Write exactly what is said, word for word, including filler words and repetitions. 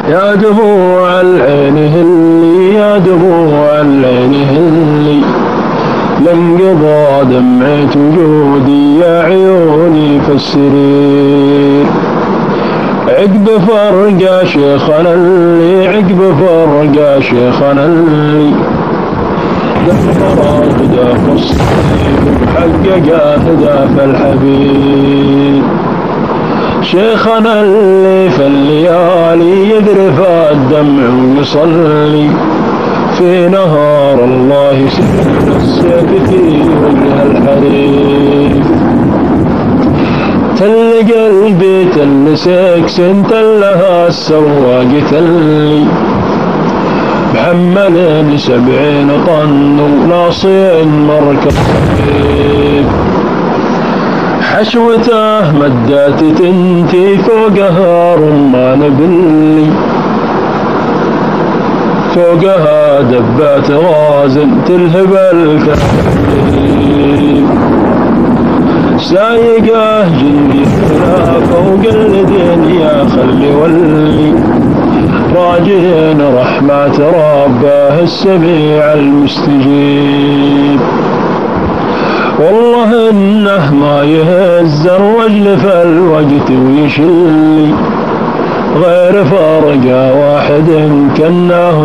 يا دموع العين هلي يا دموع العين هلي لانقضى دمعة وجودي يا عيوني فسرين عقب فرقة شيخنا اللي عقب فرقة شيخنا اللي دمر أهداف الصيف وحقق أهداف الحبيب شيخنا اللي في الليالي يذرف الدمع ويصلي في نهار الله سكن السيف في وجه الحريف تل قلبي تل سكسن تلها السواق تلي محمل سبعين طن وناصين مركب حشوته مدات تنتي فوقها رمان بلي فوقها دبات غازن تلهب الكريم سايقه جندي فوق الدنيا خلي ولي راجين رحمة ربه السميع المستجيب والله انه ما يهز الرجل في الوقت ويشلي غير فرقة واحد كناه